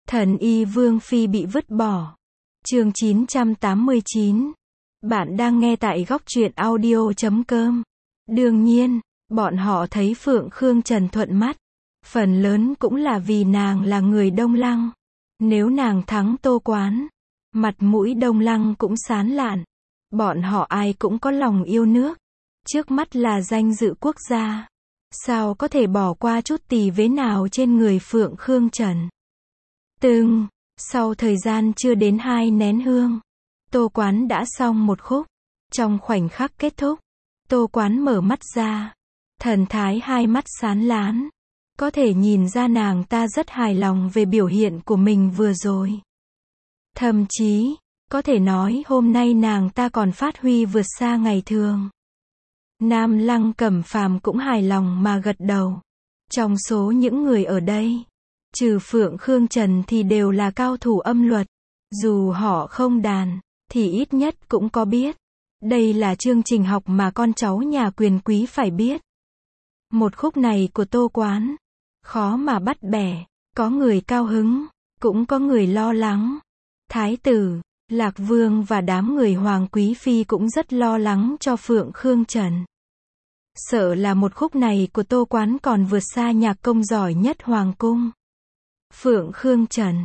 Thần y Vương Phi bị vứt bỏ. Chương 989. Bạn đang nghe tại góc truyện audio.com. Đương nhiên, bọn họ thấy Phượng Khương Trần thuận mắt. Phần lớn cũng là vì nàng là người Đông Lăng. Nếu nàng thắng Tô Quán, mặt mũi Đông Lăng cũng sáng lạn. Bọn họ ai cũng có lòng yêu nước. Trước mắt là danh dự quốc gia. Sao có thể bỏ qua chút tì vết nào trên người Phượng Khương Trần. Sau thời gian chưa đến 2 nén hương, Tô Quán đã xong một khúc. Trong khoảnh khắc kết thúc, Tô Quán mở mắt ra. Thần thái hai mắt sáng láng. Có thể nhìn ra nàng ta rất hài lòng về biểu hiện của mình vừa rồi. Thậm chí, có thể nói hôm nay nàng ta còn phát huy vượt xa ngày thường. Nam Lăng Cẩm Phàm cũng hài lòng mà gật đầu. Trong số những người ở đây, trừ Phượng Khương Trần thì đều là cao thủ âm luật. Dù họ không đàn, thì ít nhất cũng có biết. Đây là chương trình học mà con cháu nhà quyền quý phải biết. Một khúc này của Tô Quán, khó mà bắt bẻ. Có người cao hứng, cũng có người lo lắng. Thái tử, Lạc Vương và đám người Hoàng Quý Phi cũng rất lo lắng cho Phượng Khương Trần. Sợ là một khúc này của Tô Quán còn vượt xa nhạc công giỏi nhất Hoàng cung. Phượng Khương Trần.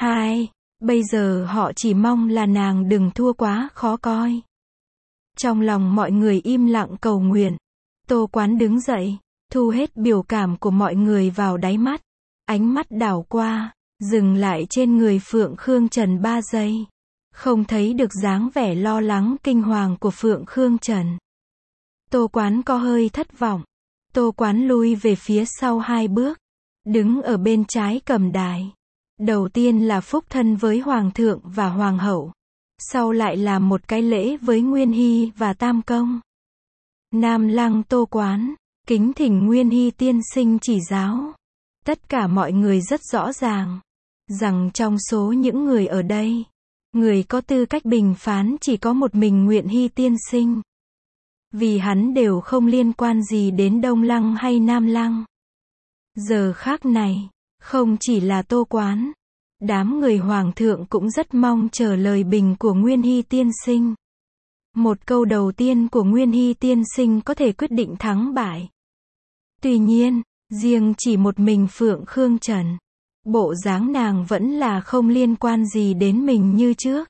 Bây giờ họ chỉ mong là nàng đừng thua quá khó coi. Trong lòng mọi người im lặng cầu nguyện. Tô Quán đứng dậy, thu hết biểu cảm của mọi người vào đáy mắt. Ánh mắt đảo qua, dừng lại trên người Phượng Khương Trần 3 giây. Không thấy được dáng vẻ lo lắng kinh hoàng của Phượng Khương Trần. Tô Quán có hơi thất vọng. Tô Quán lui về phía sau 2 bước. Đứng ở bên trái cầm đài. Đầu tiên là phúc thân với Hoàng thượng và Hoàng hậu. Sau lại là một cái lễ với Nguyên Hy và Tam Công. Nam Lăng Tô Quán, kính thỉnh Nguyên Hy tiên sinh chỉ giáo. Tất cả mọi người rất rõ ràng, rằng trong số những người ở đây, người có tư cách bình phán chỉ có một mình Nguyên Hy tiên sinh. Vì hắn đều không liên quan gì đến Đông Lăng hay Nam Lăng. Giờ khác này, không chỉ là Tô Quán, đám người Hoàng thượng cũng rất mong chờ lời bình của Nguyên Hy tiên sinh. Một câu đầu tiên của Nguyên Hy tiên sinh có thể quyết định thắng bại. Tuy nhiên, riêng chỉ một mình Phượng Khương Trần, bộ dáng nàng vẫn là không liên quan gì đến mình như trước.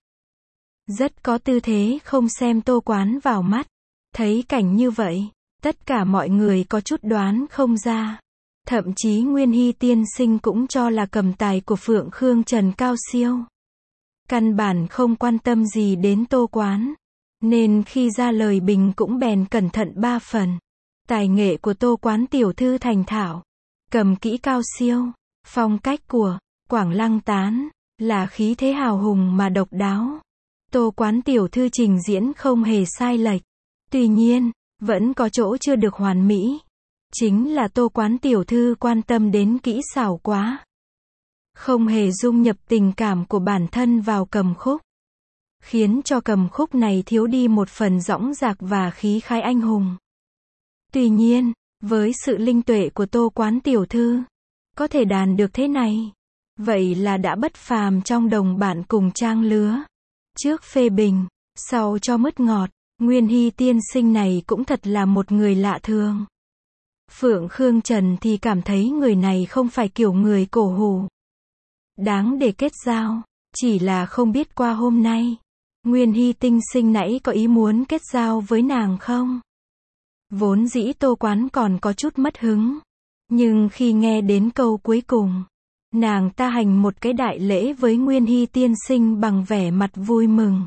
Rất có tư thế không xem Tô Quán vào mắt. Thấy cảnh như vậy, tất cả mọi người có chút đoán không ra. Thậm chí Nguyên Hy tiên sinh cũng cho là cầm tài của Phượng Khương Trần cao siêu. Căn bản không quan tâm gì đến Tô Quán. Nên khi ra lời bình cũng bèn cẩn thận 3 phần. Tài nghệ của Tô Quán tiểu thư thành thạo. Cầm kỹ cao siêu. Phong cách của Quảng Lăng Tán là khí thế hào hùng mà độc đáo. Tô Quán tiểu thư trình diễn không hề sai lệch. Tuy nhiên, vẫn có chỗ chưa được hoàn mỹ. Chính là Tô Quán tiểu thư quan tâm đến kỹ xảo quá. Không hề dung nhập tình cảm của bản thân vào cầm khúc. Khiến cho cầm khúc này thiếu đi một phần dõng dạc và khí khái anh hùng. Tuy nhiên, với sự linh tuệ của Tô Quán tiểu thư, có thể đàn được thế này. Vậy là đã bất phàm trong đồng bạn cùng trang lứa. Trước phê bình, sau cho mứt ngọt, Nguyên Hy tiên sinh này cũng thật là một người lạ thường. Phượng Khương Trần thì cảm thấy người này không phải kiểu người cổ hủ. Đáng để kết giao, chỉ là không biết qua hôm nay, Nguyên Hy tinh sinh nãy có ý muốn kết giao với nàng không? Vốn dĩ Tô Quán còn có chút mất hứng. Nhưng khi nghe đến câu cuối cùng, nàng ta hành một cái đại lễ với Nguyên Hy tiên sinh bằng vẻ mặt vui mừng.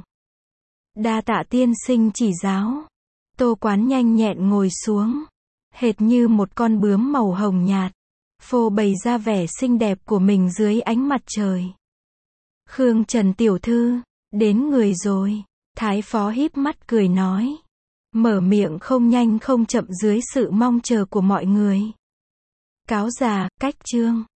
Đa tạ tiên sinh chỉ giáo. Tô Quán nhanh nhẹn ngồi xuống, hệt như một con bướm màu hồng nhạt, phô bày ra vẻ xinh đẹp của mình dưới ánh mặt trời. Khương Trần tiểu thư, đến người rồi. Thái phó híp mắt cười nói. Mở miệng không nhanh không chậm dưới sự mong chờ của mọi người. Cáo già, cách chương.